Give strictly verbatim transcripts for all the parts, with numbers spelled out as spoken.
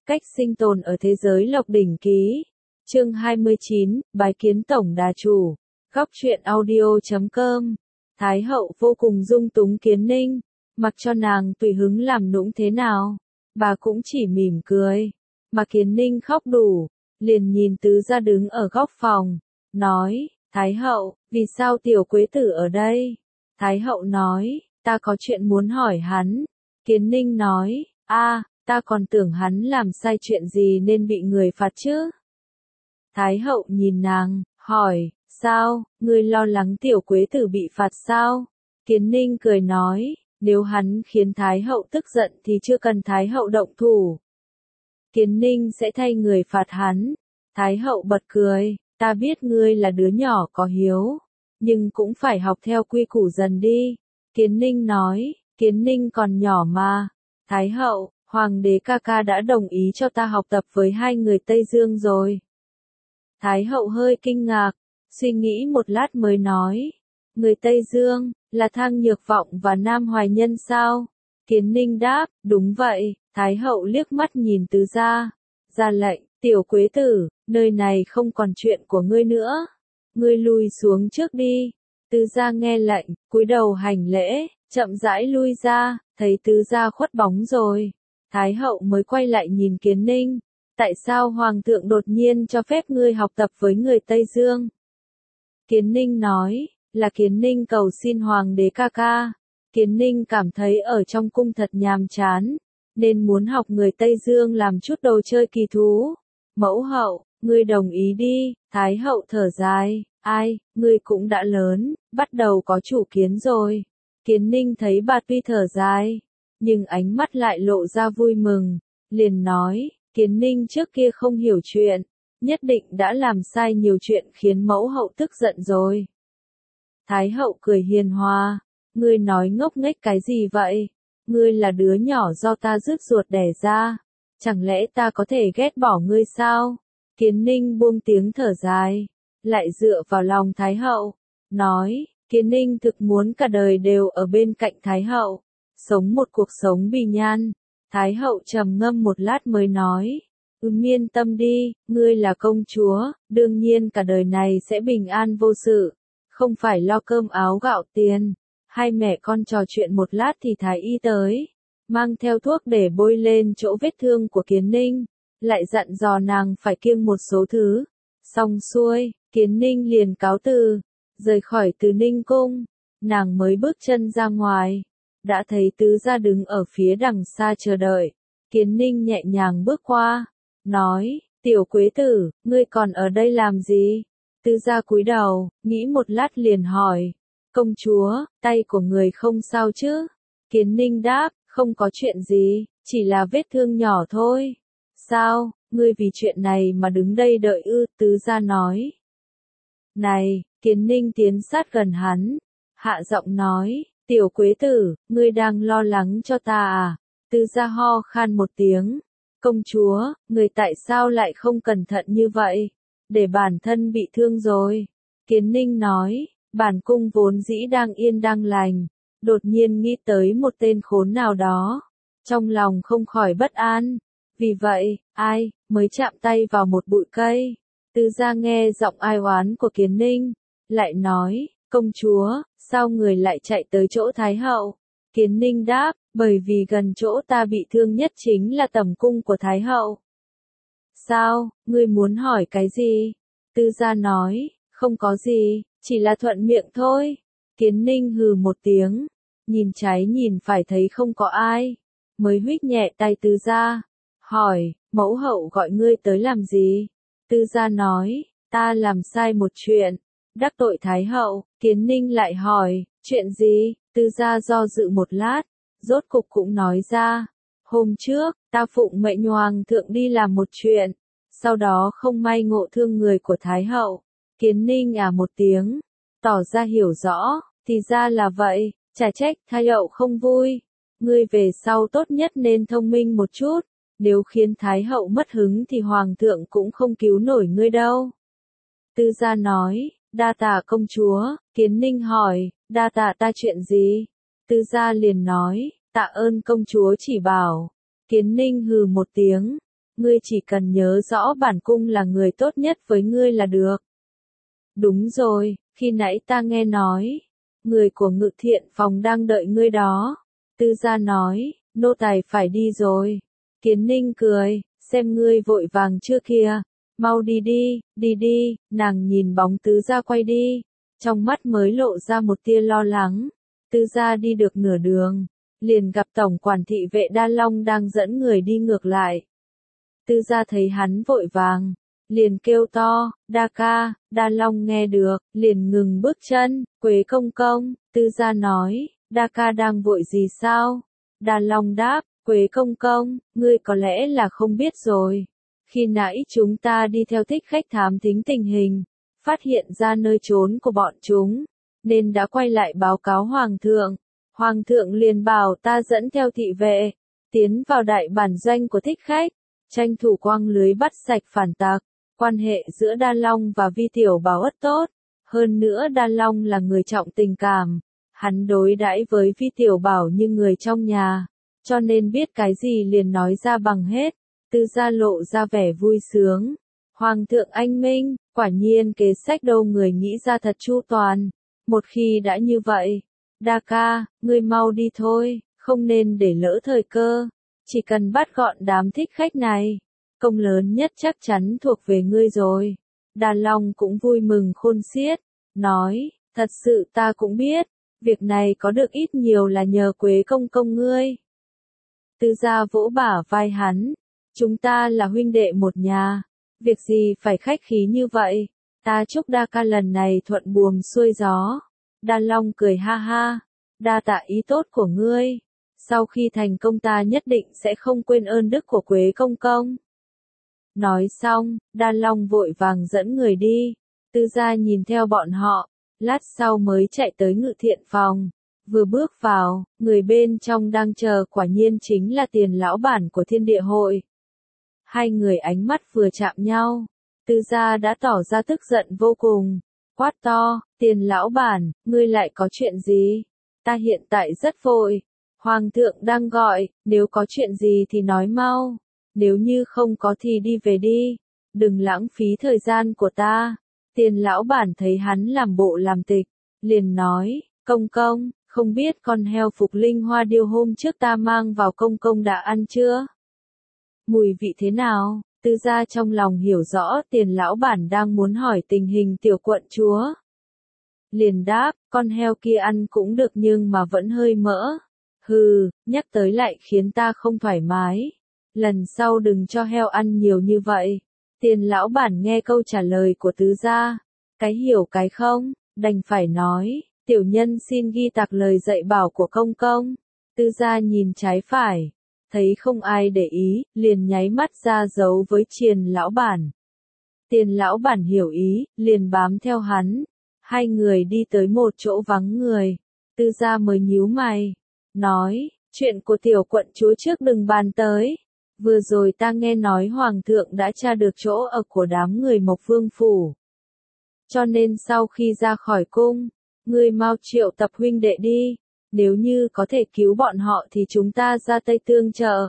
Cách sinh tồn ở thế giới Lộc Đỉnh Ký. Chương hai mươi chín, bái kiến tổng đà chủ. Góc truyện audio chấm com. Thái hậu vô cùng dung túng Kiến Ninh, mặc cho nàng tùy hứng làm nũng thế nào, bà cũng chỉ mỉm cười. Mà Kiến Ninh khóc đủ, liền nhìn tứ gia đứng ở góc phòng, nói, Thái hậu, vì sao tiểu quế tử ở đây? Thái hậu nói, ta có chuyện muốn hỏi hắn. Kiến Ninh nói, a, ta còn tưởng hắn làm sai chuyện gì nên bị người phạt chứ. Thái hậu nhìn nàng, hỏi, sao, ngươi lo lắng tiểu quế tử bị phạt sao? Kiến Ninh cười nói, nếu hắn khiến Thái hậu tức giận thì chưa cần Thái hậu động thủ. Kiến Ninh sẽ thay người phạt hắn. Thái hậu bật cười, ta biết ngươi là đứa nhỏ có hiếu, nhưng cũng phải học theo quy củ dần đi. Kiến Ninh nói, Kiến Ninh còn nhỏ mà. Thái hậu, hoàng đế ca ca đã đồng ý cho ta học tập với hai người Tây Dương rồi. Thái hậu hơi kinh ngạc, suy nghĩ một lát mới nói, người Tây Dương, là Thang Nhược Vọng và Nam Hoài Nhân sao? Kiến Ninh đáp, đúng vậy. Thái hậu liếc mắt nhìn tứ gia, ra lệnh, tiểu quế tử, nơi này không còn chuyện của ngươi nữa, ngươi lùi xuống trước đi. Tứ gia nghe lệnh, cúi đầu hành lễ, chậm rãi lui ra, thấy tứ gia khuất bóng rồi. Thái hậu mới quay lại nhìn Kiến Ninh, tại sao hoàng thượng đột nhiên cho phép ngươi học tập với người Tây Dương? Kiến Ninh nói, là Kiến Ninh cầu xin hoàng đế ca ca. Kiến Ninh cảm thấy ở trong cung thật nhàm chán, nên muốn học người Tây Dương làm chút đồ chơi kỳ thú. Mẫu hậu, ngươi đồng ý đi. Thái hậu thở dài, ai, ngươi cũng đã lớn, bắt đầu có chủ kiến rồi. Kiến Ninh thấy bà tuy thở dài, nhưng ánh mắt lại lộ ra vui mừng, liền nói, Kiến Ninh trước kia không hiểu chuyện, nhất định đã làm sai nhiều chuyện khiến mẫu hậu tức giận rồi. Thái hậu cười hiền hòa, ngươi nói ngốc nghếch cái gì vậy? Ngươi là đứa nhỏ do ta rứt ruột đẻ ra, chẳng lẽ ta có thể ghét bỏ ngươi sao? Kiến Ninh buông tiếng thở dài, lại dựa vào lòng Thái hậu, nói, Kiến Ninh thực muốn cả đời đều ở bên cạnh Thái hậu, sống một cuộc sống bình an. Thái hậu trầm ngâm một lát mới nói, ừm yên tâm đi, ngươi là công chúa, đương nhiên cả đời này sẽ bình an vô sự, không phải lo cơm áo gạo tiền. Hai mẹ con trò chuyện một lát thì Thái y tới, mang theo thuốc để bôi lên chỗ vết thương của Kiến Ninh, lại dặn dò nàng phải kiêng một số thứ. Xong xuôi, Kiến Ninh liền cáo từ, rời khỏi Từ Ninh cung, nàng mới bước chân ra ngoài, đã thấy tứ gia đứng ở phía đằng xa chờ đợi. Kiến Ninh nhẹ nhàng bước qua, nói, tiểu quế tử, ngươi còn ở đây làm gì? Tứ gia cúi đầu, nghĩ một lát liền hỏi, công chúa, tay của người không sao chứ? Kiến Ninh đáp, không có chuyện gì, chỉ là vết thương nhỏ thôi. Sao, ngươi vì chuyện này mà đứng đây đợi ư? Tứ gia nói. Này, Kiến Ninh tiến sát gần hắn, hạ giọng nói, tiểu quế tử, ngươi đang lo lắng cho ta à? Tứ gia ho khan một tiếng, công chúa, người tại sao lại không cẩn thận như vậy, để bản thân bị thương rồi. Kiến Ninh nói, bản cung vốn dĩ đang yên đang lành, đột nhiên nghĩ tới một tên khốn nào đó, trong lòng không khỏi bất an, vì vậy, ai, mới chạm tay vào một bụi cây. Tứ gia nghe giọng ai oán của Kiến Ninh, lại nói, công chúa, sao người lại chạy tới chỗ Thái hậu? Kiến Ninh đáp, bởi vì gần chỗ ta bị thương nhất chính là tẩm cung của Thái hậu. Sao, ngươi muốn hỏi cái gì? Tứ gia nói, không có gì, chỉ là thuận miệng thôi. Kiến Ninh hừ một tiếng, nhìn trái nhìn phải thấy không có ai, mới huých nhẹ tay tứ gia, hỏi, mẫu hậu gọi ngươi tới làm gì? Tứ gia nói, ta làm sai một chuyện, đắc tội Thái hậu. Kiến Ninh lại hỏi, chuyện gì? Tứ gia do dự một lát, rốt cục cũng nói ra, hôm trước, ta phụng mệnh hoàng thượng đi làm một chuyện, sau đó không may ngộ thương người của Thái hậu. Kiến Ninh à một tiếng, tỏ ra hiểu rõ, thì ra là vậy, chả trách Thái hậu không vui. Ngươi về sau tốt nhất nên thông minh một chút, nếu khiến Thái hậu mất hứng thì hoàng thượng cũng không cứu nổi ngươi đâu. Tứ gia nói, đa tạ công chúa. Kiến Ninh hỏi, đa tạ ta chuyện gì? Tứ gia liền nói, tạ ơn công chúa chỉ bảo. Kiến Ninh hừ một tiếng, ngươi chỉ cần nhớ rõ bản cung là người tốt nhất với ngươi là được. Đúng rồi, khi nãy ta nghe nói, người của Ngự Thiện phòng đang đợi ngươi đó. Tư gia nói, nô tài phải đi rồi. Kiến Ninh cười, xem ngươi vội vàng chưa kìa. Mau đi đi, đi đi, nàng nhìn bóng tứ gia quay đi. Trong mắt mới lộ ra một tia lo lắng. Tư gia đi được nửa đường, liền gặp tổng quản thị vệ Đa Long đang dẫn người đi ngược lại. Tư gia thấy hắn vội vàng, liền kêu to, Đa ca. Đa Long nghe được, liền ngừng bước chân. Quế công công, Tư gia nói, Đa ca đang vội gì sao? Đa Long đáp, Quế công công, ngươi có lẽ là không biết rồi. Khi nãy chúng ta đi theo Thích Khách thám thính tình hình, phát hiện ra nơi trốn của bọn chúng, nên đã quay lại báo cáo Hoàng thượng. Hoàng thượng liền bảo ta dẫn theo thị vệ, tiến vào đại bản doanh của Thích Khách, tranh thủ quăng lưới bắt sạch phản tặc. Quan hệ giữa Đa Long và Vi Tiểu Bảo rất tốt, hơn nữa Đa Long là người trọng tình cảm, hắn đối đãi với Vi Tiểu Bảo như người trong nhà, cho nên biết cái gì liền nói ra bằng hết. Tư gia lộ ra vẻ vui sướng. Hoàng thượng anh minh, quả nhiên kế sách đâu người nghĩ ra thật chu toàn. Một khi đã như vậy, Đa ca, ngươi mau đi thôi, không nên để lỡ thời cơ. Chỉ cần bắt gọn đám thích khách này, công lớn nhất chắc chắn thuộc về ngươi rồi. Đa Long cũng vui mừng khôn xiết, nói, thật sự ta cũng biết, việc này có được ít nhiều là nhờ Quế công công ngươi. Tư gia vỗ bả vai hắn, chúng ta là huynh đệ một nhà, việc gì phải khách khí như vậy, ta chúc Đa ca lần này thuận buồm xuôi gió. Đa Long cười ha ha, đa tạ ý tốt của ngươi, sau khi thành công ta nhất định sẽ không quên ơn đức của Quế công công. Nói xong, Đa Long vội vàng dẫn người đi, Tư gia nhìn theo bọn họ, lát sau mới chạy tới Ngự Thiện phòng. Vừa bước vào, người bên trong đang chờ quả nhiên chính là Tiền lão bản của Thiên Địa hội. Hai người ánh mắt vừa chạm nhau, Tư gia đã tỏ ra tức giận vô cùng, quát to, Tiền lão bản, ngươi lại có chuyện gì? Ta hiện tại rất vội, Hoàng thượng đang gọi, nếu có chuyện gì thì nói mau, nếu như không có thì đi về đi, đừng lãng phí thời gian của ta. Tiền lão bản thấy hắn làm bộ làm tịch, liền nói, công công, không biết con heo phục linh hoa điêu hôm trước ta mang vào công công đã ăn chưa? Mùi vị thế nào? Tư gia trong lòng hiểu rõ Tiền lão bản đang muốn hỏi tình hình tiểu quận chúa. Liền đáp, con heo kia ăn cũng được nhưng mà vẫn hơi mỡ. Hừ, nhắc tới lại khiến ta không thoải mái. Lần sau đừng cho heo ăn nhiều như vậy. Tiền lão bản nghe câu trả lời của tứ gia, cái hiểu cái không, đành phải nói, tiểu nhân xin ghi tạc lời dạy bảo của công công. Tư gia nhìn trái phải, thấy không ai để ý, liền nháy mắt ra dấu với Tiền lão bản. Tiền lão bản hiểu ý, liền bám theo hắn. Hai người đi tới một chỗ vắng người, Tư gia mới nhíu mày, nói, chuyện của tiểu quận chúa trước đừng bàn tới. Vừa rồi ta nghe nói Hoàng thượng đã tra được chỗ ở của đám người Mộc Vương Phủ. Cho nên sau khi ra khỏi cung, ngươi mau triệu tập huynh đệ đi, nếu như có thể cứu bọn họ thì chúng ta ra tay tương trợ.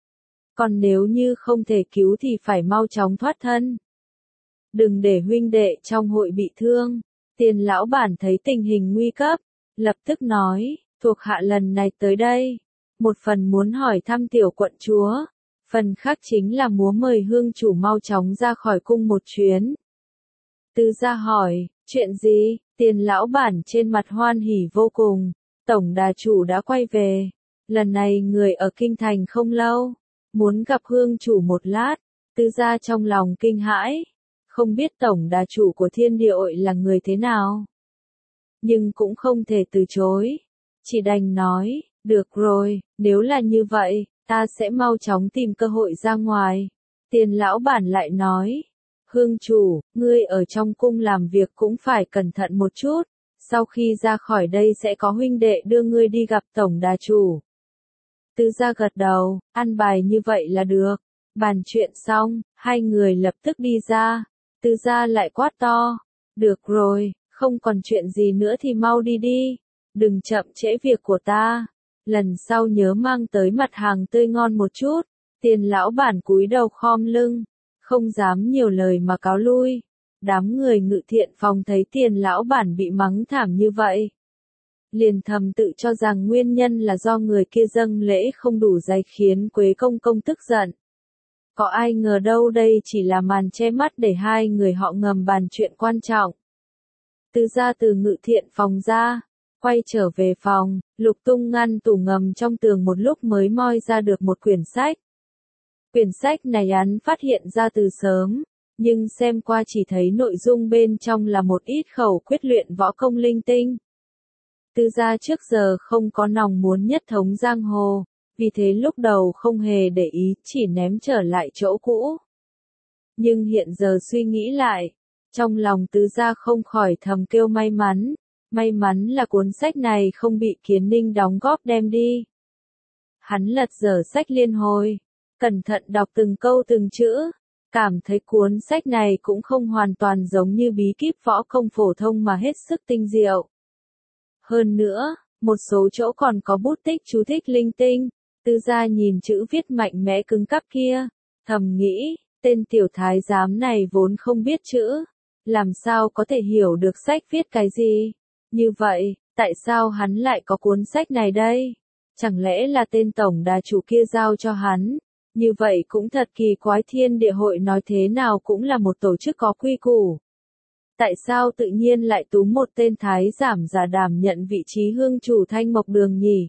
Còn nếu như không thể cứu thì phải mau chóng thoát thân. Đừng để huynh đệ trong hội bị thương. Tiền lão bản thấy tình hình nguy cấp, lập tức nói, thuộc hạ lần này tới đây, một phần muốn hỏi thăm tiểu quận chúa, phần khác chính là muốn mời hương chủ mau chóng ra khỏi cung một chuyến. Tư gia hỏi, chuyện gì? Tiền lão bản trên mặt hoan hỉ vô cùng, tổng đà chủ đã quay về, lần này người ở kinh thành không lâu, muốn gặp hương chủ một lát. Tư gia trong lòng kinh hãi, không biết tổng đà chủ của Thiên Địa hội là người thế nào, nhưng cũng không thể từ chối, chỉ đành nói, được rồi, nếu là như vậy, ta sẽ mau chóng tìm cơ hội ra ngoài. Tiền lão bản lại nói, hương chủ, ngươi ở trong cung làm việc cũng phải cẩn thận một chút, sau khi ra khỏi đây sẽ có huynh đệ đưa ngươi đi gặp tổng đà chủ. Tư gia gật đầu, ăn bài như vậy là được. Bàn chuyện xong, hai người lập tức đi ra. Tư gia lại quát to, được rồi, không còn chuyện gì nữa thì mau đi đi, đừng chậm trễ việc của ta, lần sau nhớ mang tới mặt hàng tươi ngon một chút. Tiền lão bản cúi đầu khom lưng, không dám nhiều lời mà cáo lui. Đám người ngự thiện phòng thấy tiền lão bản bị mắng thảm như vậy, liền thầm tự cho rằng nguyên nhân là do người kia dâng lễ không đủ dày khiến Quế công công tức giận. Có ai ngờ đâu đây chỉ là màn che mắt để hai người họ ngầm bàn chuyện quan trọng. Từ ra từ ngự thiện phòng ra, quay trở về phòng, lục tung ngăn tủ ngầm trong tường một lúc mới moi ra được một quyển sách. Quyển sách này hắn phát hiện ra từ sớm, nhưng xem qua chỉ thấy nội dung bên trong là một ít khẩu quyết luyện võ công linh tinh. Từ ra trước giờ không có nòng muốn nhất thống giang hồ, vì thế lúc đầu không hề để ý, chỉ ném trở lại chỗ cũ. Nhưng hiện giờ suy nghĩ lại, trong lòng Tứ gia không khỏi thầm kêu may mắn, may mắn là cuốn sách này không bị Kiến Ninh đóng góp đem đi. Hắn lật dở sách liên hồi, cẩn thận đọc từng câu từng chữ, cảm thấy cuốn sách này cũng không hoàn toàn giống như bí kíp võ công phổ thông mà hết sức tinh diệu. Hơn nữa, một số chỗ còn có bút tích chú thích linh tinh. Tư gia nhìn chữ viết mạnh mẽ cứng cáp kia, thầm nghĩ, tên tiểu thái giám này vốn không biết chữ, làm sao có thể hiểu được sách viết cái gì. Như vậy, tại sao hắn lại có cuốn sách này đây? Chẳng lẽ là tên tổng đà chủ kia giao cho hắn? Như vậy cũng thật kỳ quái, Thiên Địa Hội nói thế nào cũng là một tổ chức có quy củ. Tại sao tự nhiên lại túm một tên thái giám giả đảm nhận vị trí hương chủ Thanh Mộc Đường nhỉ?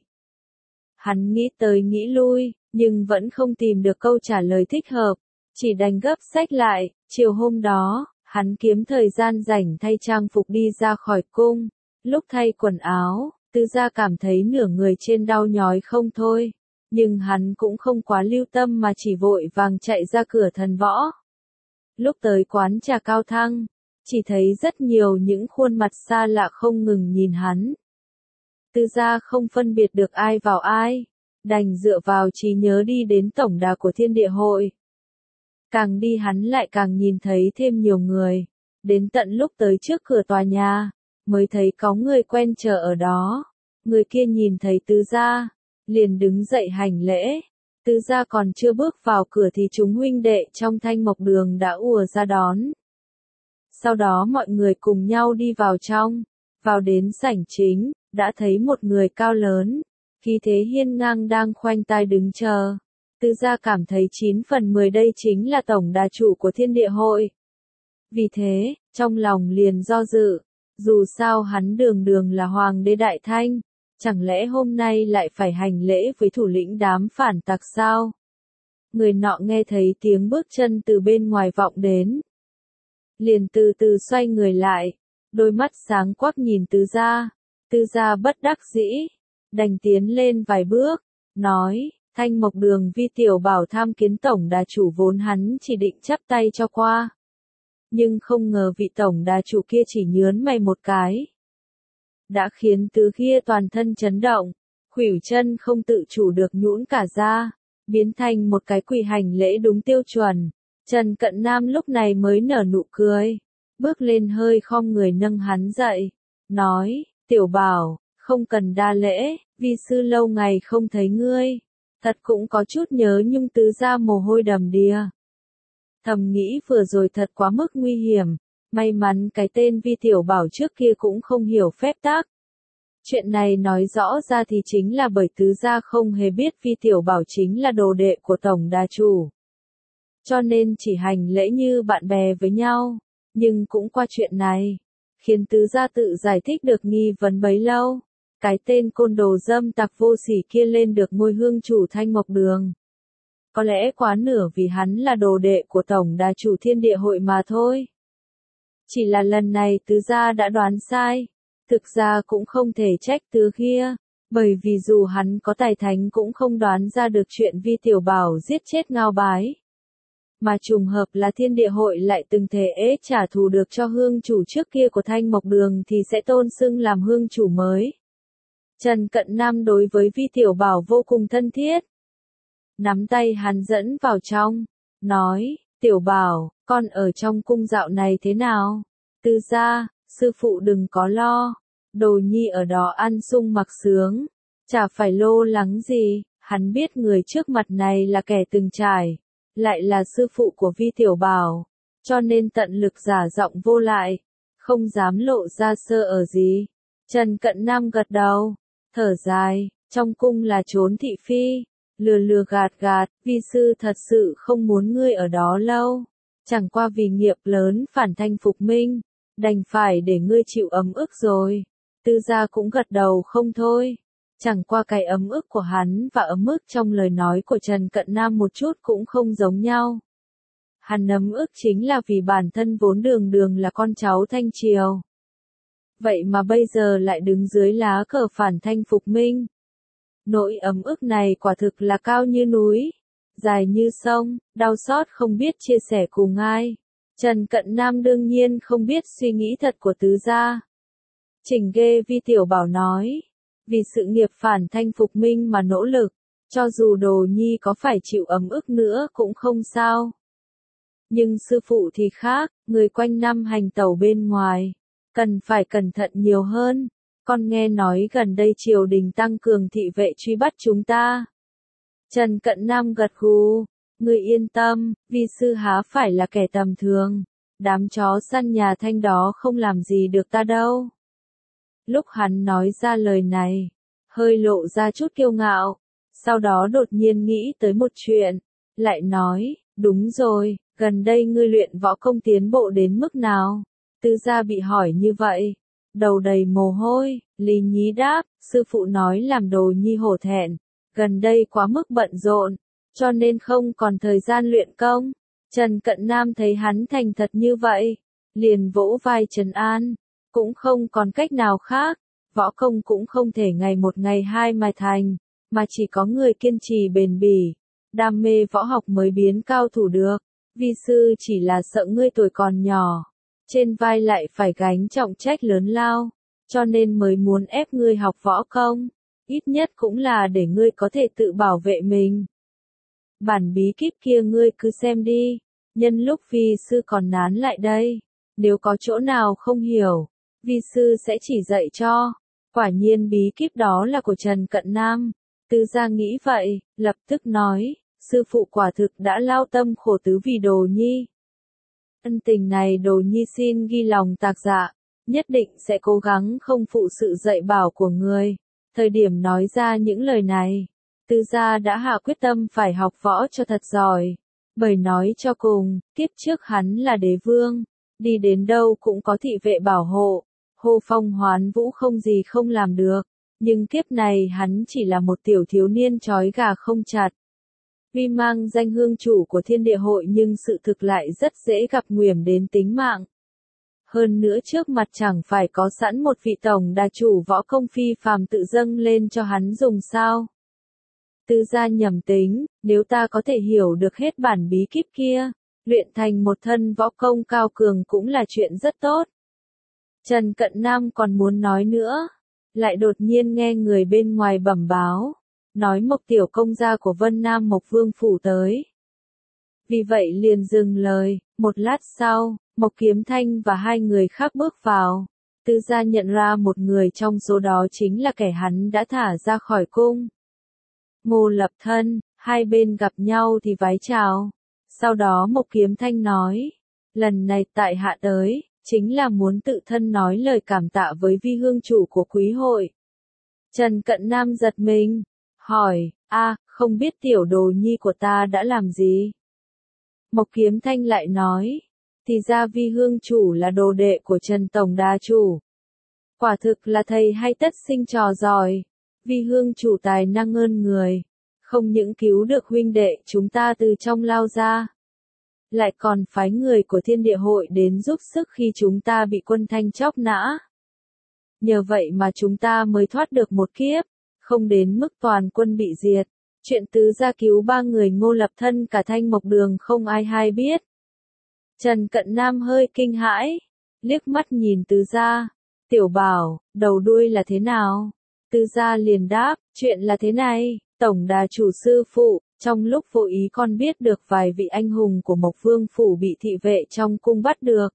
Hắn nghĩ tới nghĩ lui, nhưng vẫn không tìm được câu trả lời thích hợp, chỉ đành gấp sách lại. Chiều hôm đó, hắn kiếm thời gian rảnh thay trang phục đi ra khỏi cung. Lúc thay quần áo, Tư gia cảm thấy nửa người trên đau nhói không thôi, nhưng hắn cũng không quá lưu tâm mà chỉ vội vàng chạy ra cửa thần võ. Lúc tới quán trà Cao Thăng, chỉ thấy rất nhiều những khuôn mặt xa lạ không ngừng nhìn hắn. Tư gia không phân biệt được ai vào ai, đành dựa vào trí nhớ đi đến tổng đà của Thiên Địa Hội. Càng đi hắn lại càng nhìn thấy thêm nhiều người, đến tận lúc tới trước cửa tòa nhà, mới thấy có người quen chờ ở đó. Người kia nhìn thấy Tứ gia, liền đứng dậy hành lễ. Tứ gia còn chưa bước vào cửa thì chúng huynh đệ trong Thanh Mộc Đường đã ùa ra đón. Sau đó mọi người cùng nhau đi vào trong, vào đến sảnh chính, đã thấy một người cao lớn, khí thế hiên ngang đang khoanh tay đứng chờ. Tứ gia cảm thấy chín phần mười đây chính là tổng đà chủ của Thiên Địa Hội. Vì thế, trong lòng liền do dự, dù sao hắn đường đường là Hoàng đế Đại Thanh, chẳng lẽ hôm nay lại phải hành lễ với thủ lĩnh đám phản tặc sao? Người nọ nghe thấy tiếng bước chân từ bên ngoài vọng đến, liền từ từ xoay người lại, đôi mắt sáng quắc nhìn Tứ gia. Tứ gia bất đắc dĩ, đành tiến lên vài bước, nói, Thanh Mộc Đường Vi tiểu bảo tham kiến tổng đà chủ, vốn hắn chỉ định chắp tay cho qua. Nhưng không ngờ vị tổng đà chủ kia chỉ nhớn mày một cái, đã khiến Tứ kia toàn thân chấn động, khuỷu chân không tự chủ được nhũn cả ra, biến thành một cái quỳ hành lễ đúng tiêu chuẩn. Trần Cận Nam lúc này mới nở nụ cười, bước lên hơi khom người nâng hắn dậy, nói, tiểu bảo, không cần đa lễ, vi sư lâu ngày không thấy ngươi, thật cũng có chút nhớ nhung. Tứ gia mồ hôi đầm đìa, thầm nghĩ vừa rồi thật quá mức nguy hiểm, may mắn cái tên Vi tiểu bảo trước kia cũng không hiểu phép tắc. Chuyện này nói rõ ra thì chính là bởi Tứ gia không hề biết Vi tiểu bảo chính là đồ đệ của tổng đà chủ, cho nên chỉ hành lễ như bạn bè với nhau. Nhưng cũng qua chuyện này, khiến Tứ gia tự giải thích được nghi vấn bấy lâu. Cái tên côn đồ dâm tặc vô sỉ kia lên được ngôi hương chủ Thanh Mộc Đường, có lẽ quá nửa vì hắn là đồ đệ của tổng đà chủ Thiên Địa Hội mà thôi. Chỉ là lần này Tứ gia đã đoán sai, thực ra cũng không thể trách Tứ kia, bởi vì dù hắn có tài thánh cũng không đoán ra được chuyện Vi tiểu bảo giết chết Ngao Bái. Mà trùng hợp là Thiên Địa Hội lại từng thề ế trả thù được cho hương chủ trước kia của Thanh Mộc Đường thì sẽ tôn xưng làm hương chủ mới. Trần Cận Nam đối với Vi tiểu bảo vô cùng thân thiết, nắm tay hắn dẫn vào trong, nói, tiểu bảo, con ở trong cung dạo này thế nào? Tư gia, sư phụ đừng có lo, đồ nhi ở đó ăn sung mặc sướng, chả phải lo lắng gì. Hắn biết người trước mặt này là kẻ từng trải, lại là sư phụ của Vi Tiểu Bảo, cho nên tận lực giả giọng vô lại, không dám lộ ra sơ ở gì. Trần Cận Nam gật đầu, thở dài, trong cung là trốn thị phi, lừa lừa gạt gạt, vi sư thật sự không muốn ngươi ở đó lâu. Chẳng qua vì nghiệp lớn phản thanh phục minh, đành phải để ngươi chịu ấm ức rồi. Tư gia cũng gật đầu không thôi. Chẳng qua cái ấm ức của hắn và ấm ức trong lời nói của Trần Cận Nam một chút cũng không giống nhau. Hắn ấm ức chính là vì bản thân vốn đường đường là con cháu Thanh Triều. Vậy mà bây giờ lại đứng dưới lá cờ phản thanh phục minh. Nỗi ấm ức này quả thực là cao như núi, dài như sông, đau xót không biết chia sẻ cùng ai. Trần Cận Nam đương nhiên không biết suy nghĩ thật của tứ gia. Chỉnh ghê Vi Tiểu Bảo nói, vì sự nghiệp phản thanh phục minh mà nỗ lực, cho dù Đồ Nhi có phải chịu ấm ức nữa cũng không sao. Nhưng sư phụ thì khác, người quanh năm hành tẩu bên ngoài, cần phải cẩn thận nhiều hơn. Con nghe nói gần đây triều đình tăng cường thị vệ truy bắt chúng ta. Trần Cận Nam gật gù, người yên tâm, vi sư há phải là kẻ tầm thường, đám chó săn nhà Thanh đó không làm gì được ta đâu. Lúc hắn nói ra lời này, hơi lộ ra chút kiêu ngạo, sau đó đột nhiên nghĩ tới một chuyện, lại nói, đúng rồi, gần đây ngươi luyện võ công tiến bộ đến mức nào? Tư gia bị hỏi như vậy, đầu đầy mồ hôi, Lý Nhí đáp, sư phụ nói làm Đồ Nhi hổ thẹn, gần đây quá mức bận rộn, cho nên không còn thời gian luyện công. Trần Cận Nam thấy hắn thành thật như vậy, liền vỗ vai trấn an, cũng không còn cách nào khác, võ công cũng không thể ngày một ngày hai mà thành, mà chỉ có người kiên trì bền bỉ, đam mê võ học mới biến cao thủ được. Vi sư chỉ là sợ ngươi tuổi còn nhỏ, trên vai lại phải gánh trọng trách lớn lao, cho nên mới muốn ép ngươi học võ công, ít nhất cũng là để ngươi có thể tự bảo vệ mình. Bản bí kíp kia ngươi cứ xem đi, nhân lúc vi sư còn nán lại đây, nếu có chỗ nào không hiểu, vi sư sẽ chỉ dạy cho. Quả nhiên bí kíp đó là của Trần Cận Nam. Tư gia nghĩ vậy, lập tức nói, sư phụ quả thực đã lao tâm khổ tứ vì Đồ Nhi. Ân tình này Đồ Nhi xin ghi lòng tạc dạ, nhất định sẽ cố gắng không phụ sự dạy bảo của người. Thời điểm nói ra những lời này, Tư gia đã hạ quyết tâm phải học võ cho thật giỏi. Bởi nói cho cùng, kiếp trước hắn là đế vương, đi đến đâu cũng có thị vệ bảo hộ, hô phong hoán vũ không gì không làm được. Nhưng kiếp này hắn chỉ là một tiểu thiếu niên trói gà không chặt. Tuy mang danh hương chủ của thiên địa hội nhưng sự thực lại rất dễ gặp nguy đến tính mạng. Hơn nữa trước mặt chẳng phải có sẵn một vị tổng đà chủ võ công phi phàm tự dâng lên cho hắn dùng sao. Tư gia nhầm tính, nếu ta có thể hiểu được hết bản bí kíp kia, luyện thành một thân võ công cao cường cũng là chuyện rất tốt. Trần Cận Nam còn muốn nói nữa, lại đột nhiên nghe người bên ngoài bẩm báo, nói Mộc tiểu công gia của Vân Nam Mộc Vương phủ tới. Vì vậy liền dừng lời, một lát sau, Mộc Kiếm Thanh và hai người khác bước vào. Tư gia nhận ra một người trong số đó chính là kẻ hắn đã thả ra khỏi cung. Ngô Lập Thân, hai bên gặp nhau thì vái chào. Sau đó Mộc Kiếm Thanh nói, lần này tại hạ tới, chính là muốn tự thân nói lời cảm tạ với vi hương chủ của quý hội. Trần Cận Nam giật mình, hỏi, a, không biết tiểu Đồ Nhi của ta đã làm gì? Mộc Kiếm Thanh lại nói, thì ra vi hương chủ là đồ đệ của Trần Tổng Đà Chủ. Quả thực là thầy hay tất sinh trò giỏi, vi hương chủ tài năng ơn người, không những cứu được huynh đệ chúng ta từ trong lao ra, lại còn phái người của thiên địa hội đến giúp sức khi chúng ta bị quân Thanh chóc nã. Nhờ vậy mà chúng ta mới thoát được một kiếp, không đến mức toàn quân bị diệt. Chuyện tứ gia cứu ba người Ngô Lập Thân cả Thanh Mộc Đường không ai hay biết. Trần Cận Nam hơi kinh hãi, liếc mắt nhìn tứ gia, tiểu bảo, đầu đuôi là thế nào? Tứ gia liền đáp, chuyện là thế này, tổng đà chủ sư phụ, trong lúc vô ý con biết được vài vị anh hùng của Mộc Vương phủ bị thị vệ trong cung bắt được,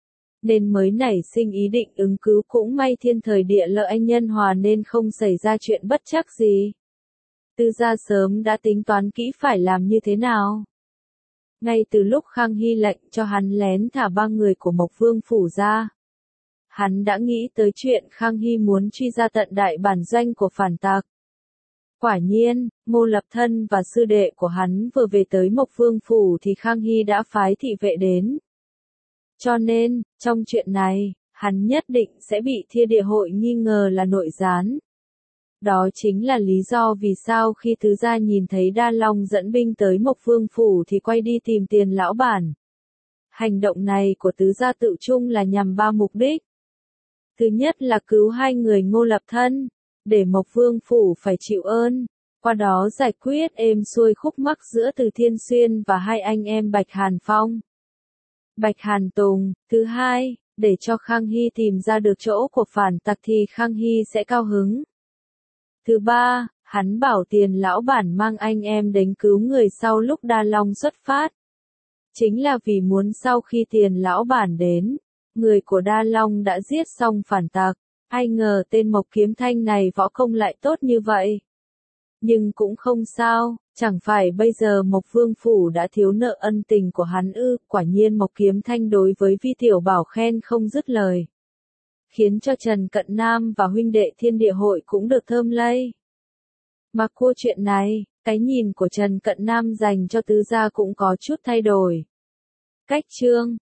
nên mới nảy sinh ý định ứng cứu, cũng may thiên thời địa lợi anh nhân hòa nên không xảy ra chuyện bất trắc gì. Tư gia sớm đã tính toán kỹ phải làm như thế nào. Ngay từ lúc Khang Hy lệnh cho hắn lén thả ba người của Mộc Vương Phủ ra, hắn đã nghĩ tới chuyện Khang Hy muốn truy ra tận đại bản doanh của phản tặc. Quả nhiên, Ngô Lập Thân và sư đệ của hắn vừa về tới Mộc Vương Phủ thì Khang Hy đã phái thị vệ đến. Cho nên, trong chuyện này, hắn nhất định sẽ bị Thiên Địa Hội nghi ngờ là nội gián. Đó chính là lý do vì sao khi tứ gia nhìn thấy Đa Long dẫn binh tới Mộc Vương Phủ thì quay đi tìm Tiền lão bản. Hành động này của tứ gia tự chung là nhằm ba mục đích. Thứ nhất là cứu hai người Ngô Lập Thân, để Mộc Vương Phủ phải chịu ơn, qua đó giải quyết êm xuôi khúc mắc giữa Từ Thiên Xuyên và hai anh em Bạch Hàn Phong, Bạch Hàn Tùng. Thứ hai, để cho Khang Hy tìm ra được chỗ của phản tặc thì Khang Hy sẽ cao hứng. Thứ ba, hắn bảo Tiền lão bản mang anh em đến cứu người sau lúc Đa Long xuất phát. Chính là vì muốn sau khi Tiền lão bản đến, người của Đa Long đã giết xong phản tặc. Ai ngờ tên Mộc Kiếm Thanh này võ công lại tốt như vậy. Nhưng cũng không sao, chẳng phải bây giờ Mộc Vương Phủ đã thiếu nợ ân tình của hắn ư. Quả nhiên Mộc Kiếm Thanh đối với Vi Tiểu Bảo khen không dứt lời, khiến cho Trần Cận Nam và huynh đệ Thiên Địa Hội cũng được thơm lây. Mà cô chuyện này, cái nhìn của Trần Cận Nam dành cho tứ gia cũng có chút thay đổi. Cách chương